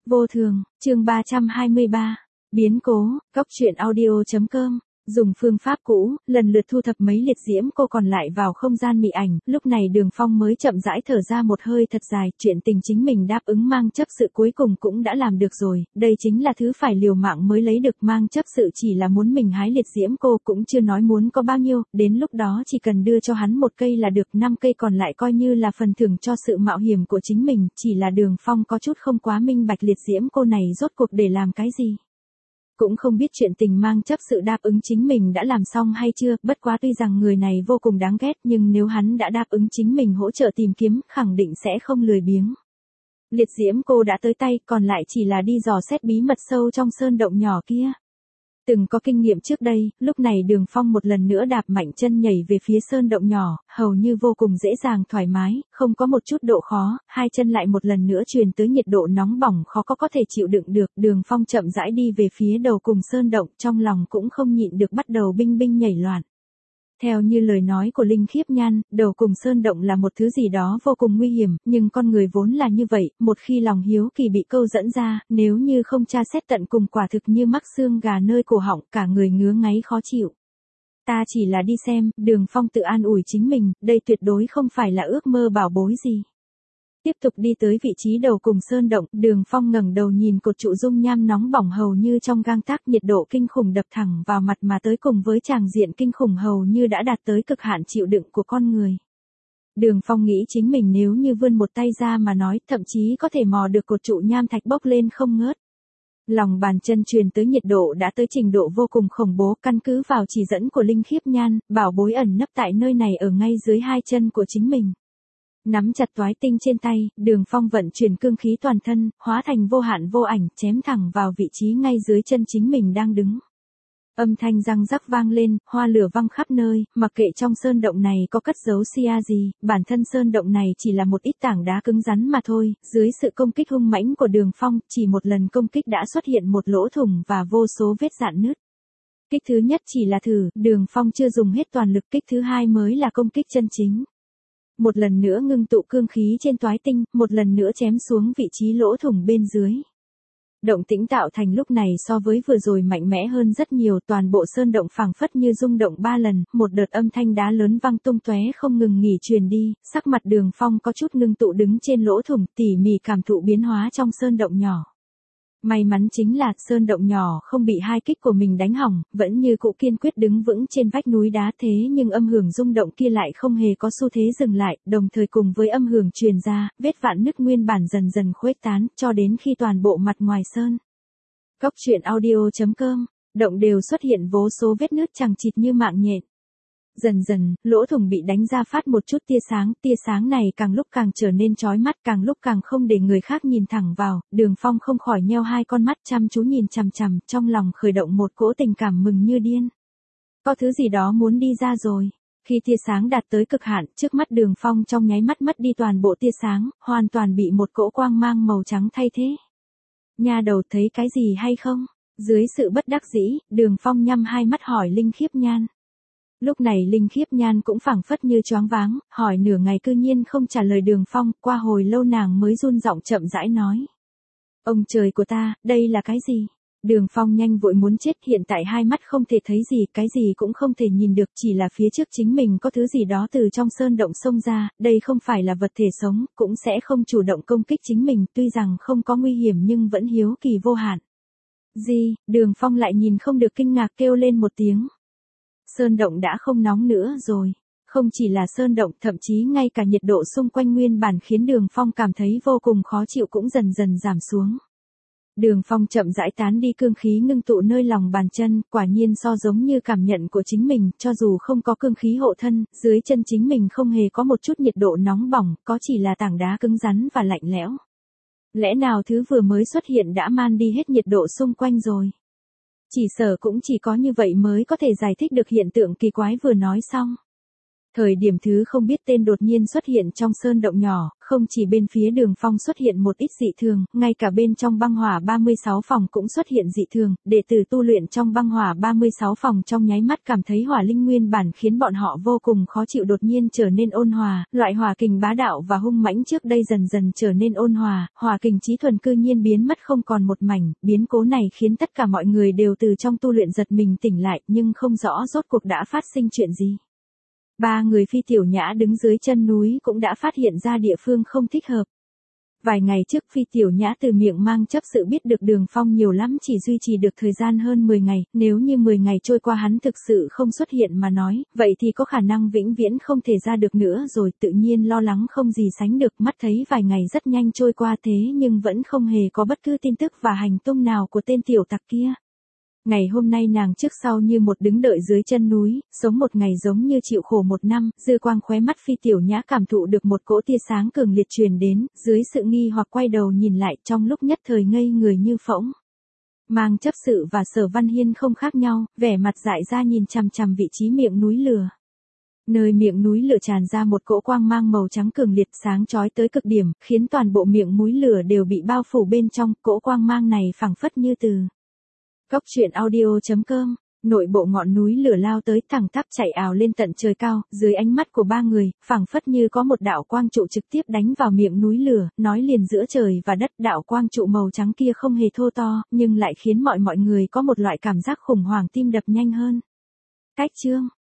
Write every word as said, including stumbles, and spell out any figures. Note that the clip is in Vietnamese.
Vô thường, chương ba trăm hai mươi ba. Biến cố, Cóc truyện audio chấm com. Dùng phương pháp cũ, lần lượt thu thập mấy liệt diễm cô còn lại vào không gian mị ảnh, lúc này Đường Phong mới chậm rãi thở ra một hơi thật dài, chuyện tình chính mình đáp ứng mang chấp sự cuối cùng cũng đã làm được rồi, đây chính là thứ phải liều mạng mới lấy được, mang chấp sự chỉ là muốn mình hái liệt diễm cô cũng chưa nói muốn có bao nhiêu, đến lúc đó chỉ cần đưa cho hắn một cây là được, năm cây còn lại coi như là phần thưởng cho sự mạo hiểm của chính mình, chỉ là Đường Phong có chút không quá minh bạch liệt diễm cô này rốt cuộc để làm cái gì. Cũng không biết chuyện tình mang chấp sự đáp ứng chính mình đã làm xong hay chưa, bất quá tuy rằng người này vô cùng đáng ghét nhưng nếu hắn đã đáp ứng chính mình hỗ trợ tìm kiếm, khẳng định sẽ không lười biếng. Liệt diễm cô đã tới tay, còn lại chỉ là đi dò xét bí mật sâu trong sơn động nhỏ kia. Từng có kinh nghiệm trước đây, lúc này Đường Phong một lần nữa đạp mạnh chân nhảy về phía sơn động nhỏ, hầu như vô cùng dễ dàng thoải mái, không có một chút độ khó, hai chân lại một lần nữa truyền tới nhiệt độ nóng bỏng khó có có thể chịu đựng được. Đường Phong chậm rãi đi về phía đầu cùng sơn động, trong lòng cũng không nhịn được bắt đầu binh binh nhảy loạn. Theo như lời nói của Linh Khiếp Nhan, đầu cùng sơn động là một thứ gì đó vô cùng nguy hiểm, nhưng con người vốn là như vậy, một khi lòng hiếu kỳ bị câu dẫn ra, nếu như không tra xét tận cùng quả thực như mắc xương gà nơi cổ họng, cả người ngứa ngáy khó chịu. Ta chỉ là đi xem, Đường Phong tự an ủi chính mình, đây tuyệt đối không phải là ước mơ bảo bối gì. Tiếp tục đi tới vị trí đầu cùng sơn động, Đường Phong ngẩng đầu nhìn cột trụ dung nham nóng bỏng hầu như trong gang tấc, nhiệt độ kinh khủng đập thẳng vào mặt mà tới cùng với tràng diện kinh khủng hầu như đã đạt tới cực hạn chịu đựng của con người. Đường Phong nghĩ chính mình nếu như vươn một tay ra mà nói, thậm chí có thể mò được cột trụ nham thạch bốc lên không ngớt. Lòng bàn chân truyền tới nhiệt độ đã tới trình độ vô cùng khủng bố, căn cứ vào chỉ dẫn của Linh Khiếp Nhan, bảo bối ẩn nấp tại nơi này ở ngay dưới hai chân của chính mình. Nắm chặt toái tinh trên tay, Đường Phong vận chuyển cương khí toàn thân, hóa thành vô hạn vô ảnh, chém thẳng vào vị trí ngay dưới chân chính mình đang đứng. Âm thanh răng rắc vang lên, hoa lửa văng khắp nơi, mặc kệ trong sơn động này có cất giấu sia gì, bản thân sơn động này chỉ là một ít tảng đá cứng rắn mà thôi, dưới sự công kích hung mãnh của Đường Phong, chỉ một lần công kích đã xuất hiện một lỗ thủng và vô số vết rạn nứt. Kích thứ nhất chỉ là thử, Đường Phong chưa dùng hết toàn lực, kích thứ hai mới là công kích chân chính. Một lần nữa ngưng tụ cương khí trên toái tinh, một lần nữa chém xuống vị trí lỗ thủng bên dưới. Động tĩnh tạo thành lúc này so với vừa rồi mạnh mẽ hơn rất nhiều, toàn bộ sơn động phảng phất như rung động ba lần, một đợt âm thanh đá lớn vang tung tóe không ngừng nghỉ truyền đi, sắc mặt Đường Phong có chút ngưng tụ đứng trên lỗ thủng, tỉ mỉ cảm thụ biến hóa trong sơn động nhỏ. May mắn chính là sơn động nhỏ không bị hai kích của mình đánh hỏng, vẫn như cũ kiên quyết đứng vững trên vách núi đá, thế nhưng âm hưởng rung động kia lại không hề có xu thế dừng lại, đồng thời cùng với âm hưởng truyền ra, vết vạn nứt nguyên bản dần dần khuếch tán, cho đến khi toàn bộ mặt ngoài sơn. Cóc truyện audio chấm com, động đều xuất hiện vô số vết nứt chằng chịt như mạng nhện. Dần dần, lỗ thủng bị đánh ra phát một chút tia sáng, tia sáng này càng lúc càng trở nên chói mắt, càng lúc càng không để người khác nhìn thẳng vào, Đường Phong không khỏi nheo hai con mắt chăm chú nhìn chằm chằm, trong lòng khởi động một cỗ tình cảm mừng như điên. Có thứ gì đó muốn đi ra rồi. Khi tia sáng đạt tới cực hạn, trước mắt Đường Phong trong nháy mắt mất đi toàn bộ tia sáng, hoàn toàn bị một cỗ quang mang màu trắng thay thế. Nha đầu thấy cái gì hay không? Dưới sự bất đắc dĩ, Đường Phong nhắm hai mắt hỏi Linh Khiếp Nhan. Lúc này Linh Khiếp Nhan cũng phảng phất như choáng váng, hỏi nửa ngày cư nhiên không trả lời Đường Phong, qua hồi lâu nàng mới run giọng chậm rãi nói. Ông trời của ta, đây là cái gì? Đường Phong nhanh vội muốn chết, hiện tại hai mắt không thể thấy gì, cái gì cũng không thể nhìn được, chỉ là phía trước chính mình có thứ gì đó từ trong sơn động xông ra, đây không phải là vật thể sống, cũng sẽ không chủ động công kích chính mình, tuy rằng không có nguy hiểm nhưng vẫn hiếu kỳ vô hạn. Gì? Đường Phong lại nhìn không được kinh ngạc kêu lên một tiếng. Sơn động đã không nóng nữa rồi. Không chỉ là sơn động, thậm chí ngay cả nhiệt độ xung quanh nguyên bản khiến Đường Phong cảm thấy vô cùng khó chịu cũng dần dần giảm xuống. Đường Phong chậm rãi tán đi cương khí ngưng tụ nơi lòng bàn chân, quả nhiên so giống như cảm nhận của chính mình, cho dù không có cương khí hộ thân, dưới chân chính mình không hề có một chút nhiệt độ nóng bỏng, có chỉ là tảng đá cứng rắn và lạnh lẽo. Lẽ nào thứ vừa mới xuất hiện đã man đi hết nhiệt độ xung quanh rồi? Chỉ sợ cũng chỉ có như vậy mới có thể giải thích được hiện tượng kỳ quái vừa nói xong. Thời điểm thứ không biết tên đột nhiên xuất hiện trong sơn động nhỏ, không chỉ bên phía Đường Phong xuất hiện một ít dị thường, ngay cả bên trong băng hỏa ba mươi sáu phòng cũng xuất hiện dị thường, đệ tử tu luyện trong băng hỏa ba mươi sáu phòng trong nháy mắt cảm thấy hỏa linh nguyên bản khiến bọn họ vô cùng khó chịu đột nhiên trở nên ôn hòa, loại hỏa kình bá đạo và hung mãnh trước đây dần dần trở nên ôn hòa, hỏa kình chí thuần cư nhiên biến mất không còn một mảnh, biến cố này khiến tất cả mọi người đều từ trong tu luyện giật mình tỉnh lại nhưng không rõ rốt cuộc đã phát sinh chuyện gì. Ba người Phi Tiểu Nhã đứng dưới chân núi cũng đã phát hiện ra địa phương không thích hợp. Vài ngày trước Phi Tiểu Nhã từ miệng mang chấp sự biết được Đường Phong nhiều lắm chỉ duy trì được thời gian hơn mười ngày, nếu như mười ngày trôi qua hắn thực sự không xuất hiện mà nói, vậy thì có khả năng vĩnh viễn không thể ra được nữa rồi, tự nhiên lo lắng không gì sánh được, mắt thấy vài ngày rất nhanh trôi qua thế nhưng vẫn không hề có bất cứ tin tức và hành tung nào của tên tiểu tặc kia. Ngày hôm nay nàng trước sau như một đứng đợi dưới chân núi, sống một ngày giống như chịu khổ một năm, dư quang khóe mắt Phi Tiểu Nhã cảm thụ được một cỗ tia sáng cường liệt truyền đến, dưới sự nghi hoặc quay đầu nhìn lại trong lúc nhất thời ngây người như phỗng. Mang chấp sự và Sở Văn Hiên không khác nhau, vẻ mặt dại ra nhìn chằm chằm vị trí miệng núi lửa. Nơi miệng núi lửa tràn ra một cỗ quang mang màu trắng cường liệt sáng chói tới cực điểm, khiến toàn bộ miệng núi lửa đều bị bao phủ bên trong, cỗ quang mang này phảng phất như từ Cốc truyện audio chấm com, nội bộ ngọn núi lửa lao tới thẳng tắp chạy ào lên tận trời cao, dưới ánh mắt của ba người, phảng phất như có một đạo quang trụ trực tiếp đánh vào miệng núi lửa, nói liền giữa trời và đất, đạo quang trụ màu trắng kia không hề thô to, nhưng lại khiến mọi mọi người có một loại cảm giác khủng hoảng tim đập nhanh hơn. Cách chương